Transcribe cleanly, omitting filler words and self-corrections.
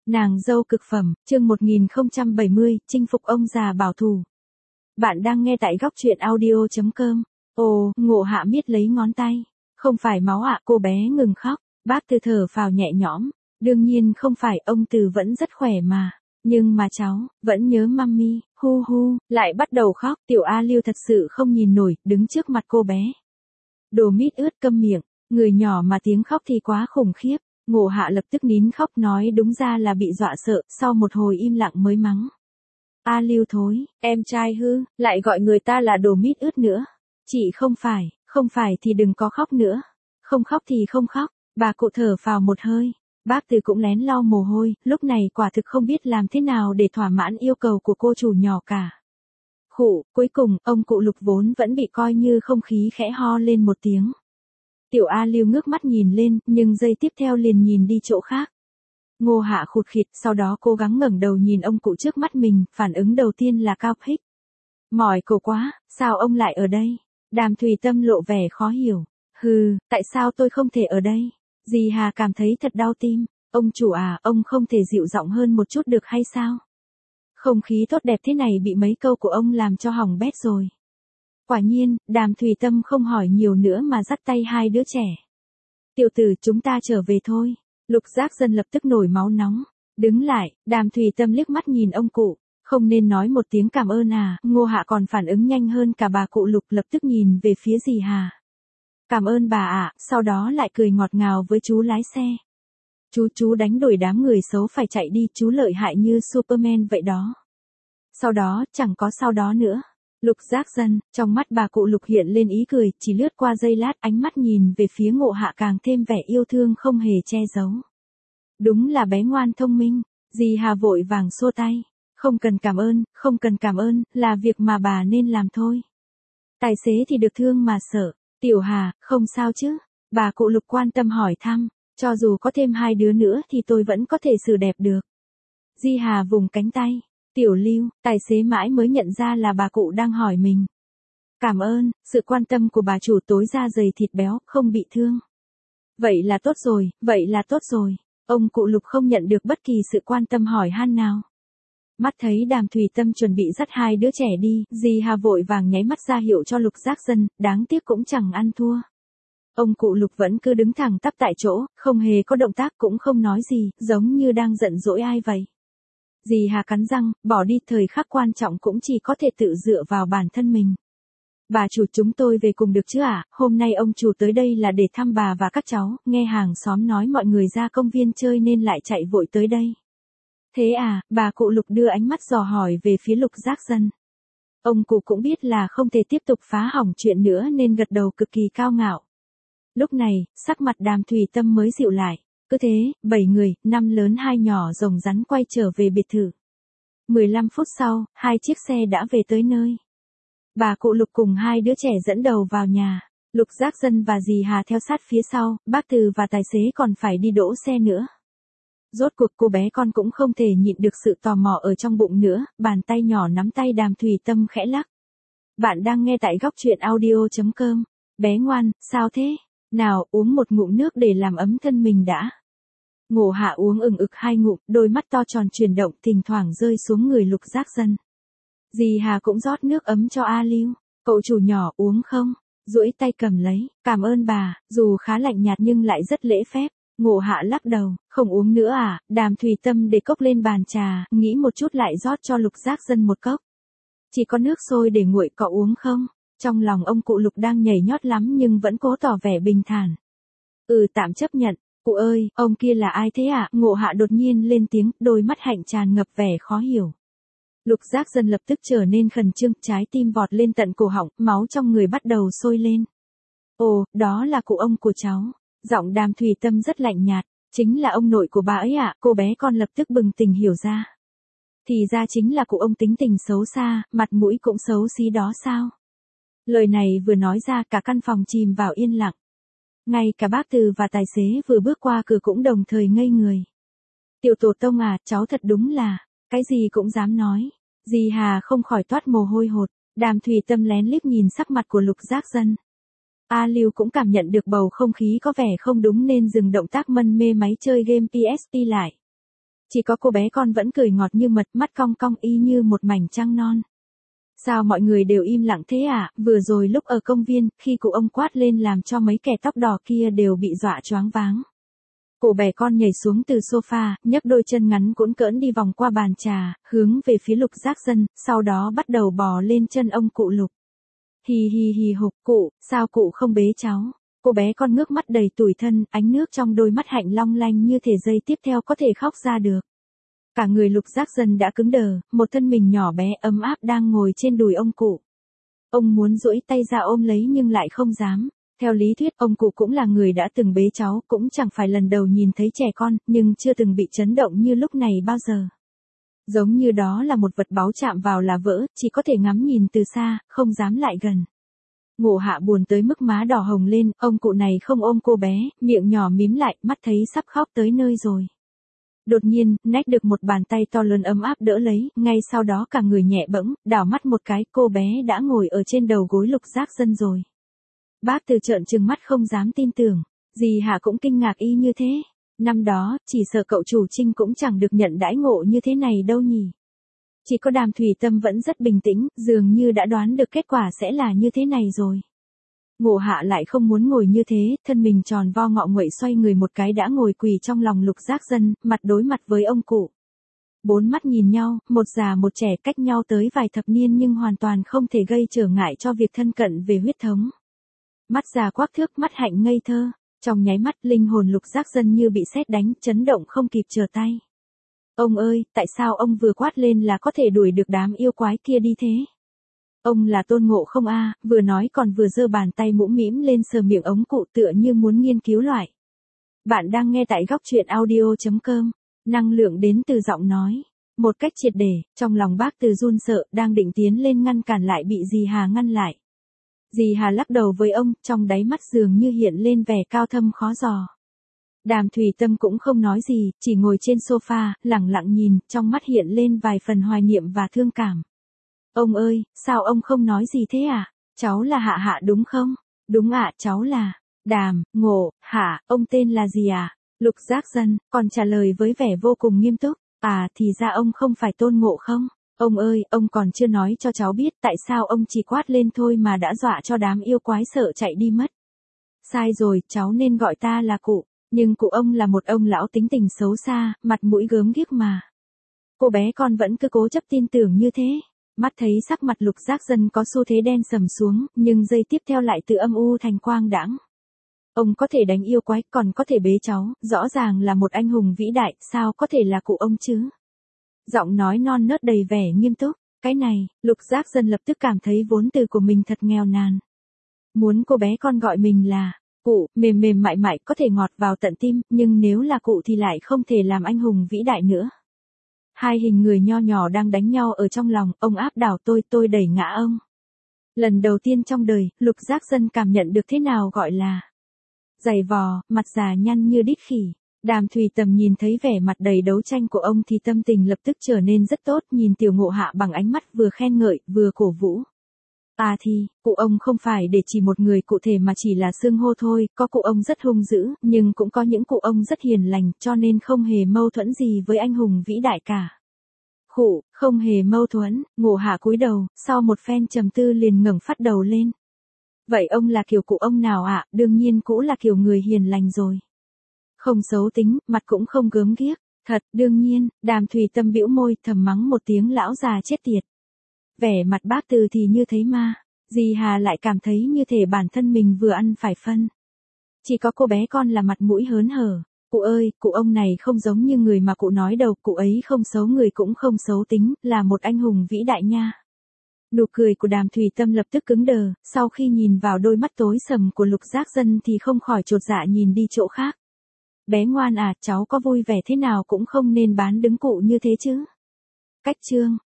Nàng dâu cực phẩm, chương 1070, chinh phục ông già bảo thủ. Bạn đang nghe tại góc truyện audio.com. Ồ, Ngộ Hạ miết lấy ngón tay. Không phải máu ạ, cô bé ngừng khóc. Bác Từ thở phào nhẹ nhõm. Đương nhiên không phải, ông Từ vẫn rất khỏe mà. Nhưng mà cháu, vẫn nhớ mummy, hu hu, lại bắt đầu khóc. Tiểu A Lưu thật sự không nhìn nổi, đứng trước mặt cô bé. Đồ mít ướt câm miệng, người nhỏ mà tiếng khóc thì quá khủng khiếp. Ngộ Hạ lập tức nín khóc nói đúng ra là bị dọa sợ, sau một hồi im lặng mới mắng. A Lưu thối, em trai hư, lại gọi người ta là đồ mít ướt nữa. Chị không phải thì đừng có khóc nữa. Không khóc thì không khóc, bà cụ thở phào một hơi. Bác Từ cũng lén lau mồ hôi, lúc này quả thực không biết làm thế nào để thỏa mãn yêu cầu của cô chủ nhỏ cả. Khụ, cuối cùng, ông cụ Lục vốn vẫn bị coi như không khí khẽ ho lên một tiếng. Tiểu A Lưu ngước mắt nhìn lên, nhưng giây tiếp theo liền nhìn đi chỗ khác. Ngô Hạ khụt khịt, sau đó cố gắng ngẩng đầu nhìn ông cụ trước mắt mình, phản ứng đầu tiên là cao hích. Mỏi cổ quá, sao ông lại ở đây? Đàm Thùy Tâm lộ vẻ khó hiểu. Hừ, tại sao tôi không thể ở đây? Dì Hà cảm thấy thật đau tim. Ông chủ à, ông không thể dịu giọng hơn một chút được hay sao? Không khí tốt đẹp thế này bị mấy câu của ông làm cho hỏng bét rồi. Quả nhiên, Đàm Thùy Tâm không hỏi nhiều nữa mà dắt tay hai đứa trẻ. Tiểu tử, chúng ta trở về thôi. Lục Giác Dân lập tức nổi máu nóng. Đứng lại, Đàm Thùy Tâm liếc mắt nhìn ông cụ. Không nên nói một tiếng cảm ơn à, Ngô Hạ còn phản ứng nhanh hơn cả bà cụ Lục, lập tức nhìn về phía dì Hà. Cảm ơn bà ạ, sau đó lại cười ngọt ngào với chú lái xe. Chú đánh đuổi đám người xấu phải chạy đi, chú lợi hại như Superman vậy đó. Sau đó, chẳng có sau đó nữa. Lục Giác Dân, trong mắt bà cụ Lục hiện lên ý cười, chỉ lướt qua giây lát, ánh mắt nhìn về phía Ngộ Hạ càng thêm vẻ yêu thương không hề che giấu. Đúng là bé ngoan thông minh. Dì Hà vội vàng xua tay. Không cần cảm ơn, là việc mà bà nên làm thôi. Tài xế thì được thương mà sợ. Tiểu Hà, không sao chứ? Bà cụ Lục quan tâm hỏi thăm. Cho dù có thêm hai đứa nữa thì tôi vẫn có thể xử đẹp được. Di Hà vùng cánh tay. Tiểu Lưu, tài xế mãi mới nhận ra là bà cụ đang hỏi mình. Cảm ơn, sự quan tâm của bà chủ tối da dày thịt béo, không bị thương. Vậy là tốt rồi. Ông cụ Lục không nhận được bất kỳ sự quan tâm hỏi han nào. Mắt thấy Đàm Thùy Tâm chuẩn bị dắt hai đứa trẻ đi, dì Hà vội vàng nháy mắt ra hiệu cho Lục Giác Dân, đáng tiếc cũng chẳng ăn thua. Ông cụ Lục vẫn cứ đứng thẳng tắp tại chỗ, không hề có động tác cũng không nói gì, giống như đang giận dỗi ai vậy. Dì Hà cắn răng, bỏ đi, thời khắc quan trọng cũng chỉ có thể tự dựa vào bản thân mình. Bà chủ, chúng tôi về cùng được chứ ạ? Hôm nay ông chủ tới đây là để thăm bà và các cháu, nghe hàng xóm nói mọi người ra công viên chơi nên lại chạy vội tới đây. Thế à, bà cụ Lục đưa ánh mắt dò hỏi về phía Lục Giác Dân. Ông cụ cũng biết là không thể tiếp tục phá hỏng chuyện nữa nên gật đầu cực kỳ cao ngạo. Lúc này, sắc mặt Đàm Thùy Tâm mới dịu lại. Cứ thế, 7 người, 5 lớn 2 nhỏ rồng rắn quay trở về biệt thự. 15 phút sau, 2 chiếc xe đã về tới nơi. Bà cụ Lục cùng hai đứa trẻ dẫn đầu vào nhà. Lục Giác Dân và dì Hà theo sát phía sau, bác Từ và tài xế còn phải đi đỗ xe nữa. Rốt cuộc cô bé con cũng không thể nhịn được sự tò mò ở trong bụng nữa, bàn tay nhỏ nắm tay Đàm Thùy Tâm khẽ lắc. Bạn đang nghe tại góc truyện audio.com. Bé ngoan, sao thế? Nào, uống một ngụm nước để làm ấm thân mình đã. Ngộ Hạ uống ừng ực 2 ngụm, đôi mắt to tròn chuyển động, thỉnh thoảng rơi xuống người Lục Giác Dân. Dì Hà cũng rót nước ấm cho A Lưu. Cậu chủ nhỏ uống không? Duỗi tay cầm lấy. Cảm ơn bà, dù khá lạnh nhạt nhưng lại rất lễ phép. Ngộ Hạ lắc đầu, không uống nữa à? Đàm Thùy Tâm để cốc lên bàn trà, nghĩ một chút lại rót cho Lục Giác Dân một cốc. Chỉ có nước sôi để nguội, cậu uống không? Trong lòng ông cụ Lục đang nhảy nhót lắm nhưng vẫn cố tỏ vẻ bình thản. Tạm chấp nhận. Cụ ơi, ông kia là ai thế ạ? Ngộ Hạ đột nhiên lên tiếng, đôi mắt hạnh tràn ngập vẻ khó hiểu. Lục Giác Dân lập tức trở nên khẩn trương, trái tim vọt lên tận cổ họng, máu trong người bắt đầu sôi lên. Ồ, đó là cụ ông của cháu. Giọng Đàm Thùy Tâm rất lạnh nhạt, chính là ông nội của bà ấy ạ. Cô bé con lập tức bừng tỉnh hiểu ra. Thì ra chính là cụ ông tính tình xấu xa, mặt mũi cũng xấu xí đó sao? Lời này vừa nói ra cả căn phòng chìm vào yên lặng. Ngay cả bác Từ và tài xế vừa bước qua cửa cũng đồng thời ngây người. Tiểu tổ tông à, cháu thật đúng là, cái gì cũng dám nói. Dì Hà không khỏi toát mồ hôi hột. Đàm Thùy Tâm lén liếc nhìn sắc mặt của Lục Giác Dân. A Lưu cũng cảm nhận được bầu không khí có vẻ không đúng nên dừng động tác mân mê máy chơi game PSP lại. Chỉ có cô bé con vẫn cười ngọt như mật, mắt cong cong y như một mảnh trăng non. Sao mọi người đều im lặng thế à, vừa rồi lúc ở công viên, khi cụ ông quát lên làm cho mấy kẻ tóc đỏ kia đều bị dọa choáng váng. Cô bé con nhảy xuống từ sofa, nhấc đôi chân ngắn cũn cỡn đi vòng qua bàn trà, hướng về phía Lục Giác Dân, sau đó bắt đầu bò lên chân ông cụ Lục. Hì hì hì hục, cụ, sao cụ không bế cháu? Cô bé con ngước mắt đầy tủi thân, ánh nước trong đôi mắt hạnh long lanh như thể giây tiếp theo có thể khóc ra được. Cả người Lục Giác Dân đã cứng đờ, một thân mình nhỏ bé ấm áp đang ngồi trên đùi ông cụ. Ông muốn duỗi tay ra ôm lấy nhưng lại không dám. Theo lý thuyết, ông cụ cũng là người đã từng bế cháu, cũng chẳng phải lần đầu nhìn thấy trẻ con, nhưng chưa từng bị chấn động như lúc này bao giờ. Giống như đó là một vật báu chạm vào là vỡ, chỉ có thể ngắm nhìn từ xa, không dám lại gần. Ngộ Hạ buồn tới mức má đỏ hồng lên, ông cụ này không ôm cô bé, miệng nhỏ mím lại, mắt thấy sắp khóc tới nơi rồi. Đột nhiên, nách được một bàn tay to lớn ấm áp đỡ lấy, ngay sau đó cả người nhẹ bẫng, đảo mắt một cái, cô bé đã ngồi ở trên đầu gối Lục Giác Dân rồi. Bác Từ trợn trừng mắt không dám tin tưởng, dì Hà cũng kinh ngạc y như thế. Năm đó, chỉ sợ cậu chủ Trinh cũng chẳng được nhận đãi ngộ như thế này đâu nhỉ. Chỉ có Đàm Thủy Tâm vẫn rất bình tĩnh, dường như đã đoán được kết quả sẽ là như thế này rồi. Ngộ Hạ lại không muốn ngồi như thế, thân mình tròn vo ngọ nguậy xoay người một cái đã ngồi quỳ trong lòng Lục Giác Dân, mặt đối mặt với ông cụ. Bốn mắt nhìn nhau, một già một trẻ cách nhau tới vài thập niên nhưng hoàn toàn không thể gây trở ngại cho việc thân cận về huyết thống. Mắt già quắc thước, mắt hạnh ngây thơ, trong nháy mắt linh hồn Lục Giác Dân như bị sét đánh, chấn động không kịp trở tay. Ông ơi, tại sao ông vừa quát lên là có thể đuổi được đám yêu quái kia đi thế? Ông là Tôn Ngộ Không a, vừa nói còn vừa giơ bàn tay mũm mĩm lên sờ miệng ống cụ tựa như muốn nghiên cứu loại. Bạn đang nghe tại góc truyện audio.com, năng lượng đến từ giọng nói. Một cách triệt để, trong lòng bác Từ run sợ, đang định tiến lên ngăn cản lại bị dì Hà ngăn lại. Dì Hà lắc đầu với ông, trong đáy mắt dường như hiện lên vẻ cao thâm khó dò. Đàm Thủy Tâm cũng không nói gì, chỉ ngồi trên sofa, lặng lặng nhìn, trong mắt hiện lên vài phần hoài niệm và thương cảm. Ông ơi, sao ông không nói gì thế à? Cháu là Hạ Hạ đúng không? Đúng ạ, cháu là Đàm, Ngộ, Hạ, ông tên là gì à? Lục Giác Dân, còn trả lời với vẻ vô cùng nghiêm túc. À, thì ra ông không phải Tôn Ngộ Không. Ông ơi, ông còn chưa nói cho cháu biết tại sao ông chỉ quát lên thôi mà đã dọa cho đám yêu quái sợ chạy đi mất. Sai rồi, cháu nên gọi ta là cụ. Nhưng cụ ông là một ông lão tính tình xấu xa, mặt mũi gớm ghiếc mà. Cô bé con vẫn cứ cố chấp tin tưởng như thế. Mắt thấy sắc mặt Lục Giác Dân có xu thế đen sầm xuống, nhưng giây tiếp theo lại từ âm u thành quang đãng. Ông có thể đánh yêu quái, còn có thể bế cháu, rõ ràng là một anh hùng vĩ đại, sao có thể là cụ ông chứ? Giọng nói non nớt đầy vẻ nghiêm túc, cái này, Lục Giác Dân lập tức cảm thấy vốn từ của mình thật nghèo nàn. Muốn cô bé con gọi mình là cụ, mềm mềm mại mại có thể ngọt vào tận tim, nhưng nếu là cụ thì lại không thể làm anh hùng vĩ đại nữa. Hai hình người nho nhỏ đang đánh nhau ở trong lòng, ông áp đảo tôi đẩy ngã ông. Lần đầu tiên trong đời, Lục Giác Dân cảm nhận được thế nào gọi là giày vò, mặt già nhăn như đít khỉ. Đàm Thùy Tầm nhìn thấy vẻ mặt đầy đấu tranh của ông thì tâm tình lập tức trở nên rất tốt, nhìn Tiểu Ngộ Hạ bằng ánh mắt vừa khen ngợi, vừa cổ vũ. À thì, cụ ông không phải để chỉ một người cụ thể mà chỉ là xưng hô thôi, có cụ ông rất hung dữ, nhưng cũng có những cụ ông rất hiền lành, cho nên không hề mâu thuẫn gì với anh hùng vĩ đại cả. Khụ, không hề mâu thuẫn, Ngộ Hạ cúi đầu, sau một phen trầm tư liền ngẩng phát đầu lên. Vậy ông là kiểu cụ ông nào ạ? Đương nhiên cũng là kiểu người hiền lành rồi. Không xấu tính, mặt cũng không gớm ghiếc. Thật, đương nhiên, Đàm Thùy Tâm bĩu môi thầm mắng một tiếng lão già chết tiệt. Vẻ mặt bác Từ thì như thấy ma. Dì Hà lại cảm thấy như thể bản thân mình vừa ăn phải phân. Chỉ có cô bé con là mặt mũi hớn hở. Cụ ơi, cụ ông này không giống như người mà cụ nói đâu, cụ ấy không xấu người cũng không xấu tính, là một anh hùng vĩ đại nha. Nụ cười của Đàm Thùy Tâm lập tức cứng đờ, sau khi nhìn vào đôi mắt tối sầm của Lục Giác Dân thì không khỏi chột dạ nhìn đi chỗ khác. Bé ngoan à, cháu có vui vẻ thế nào cũng không nên bán đứng cụ như thế chứ. Cách chương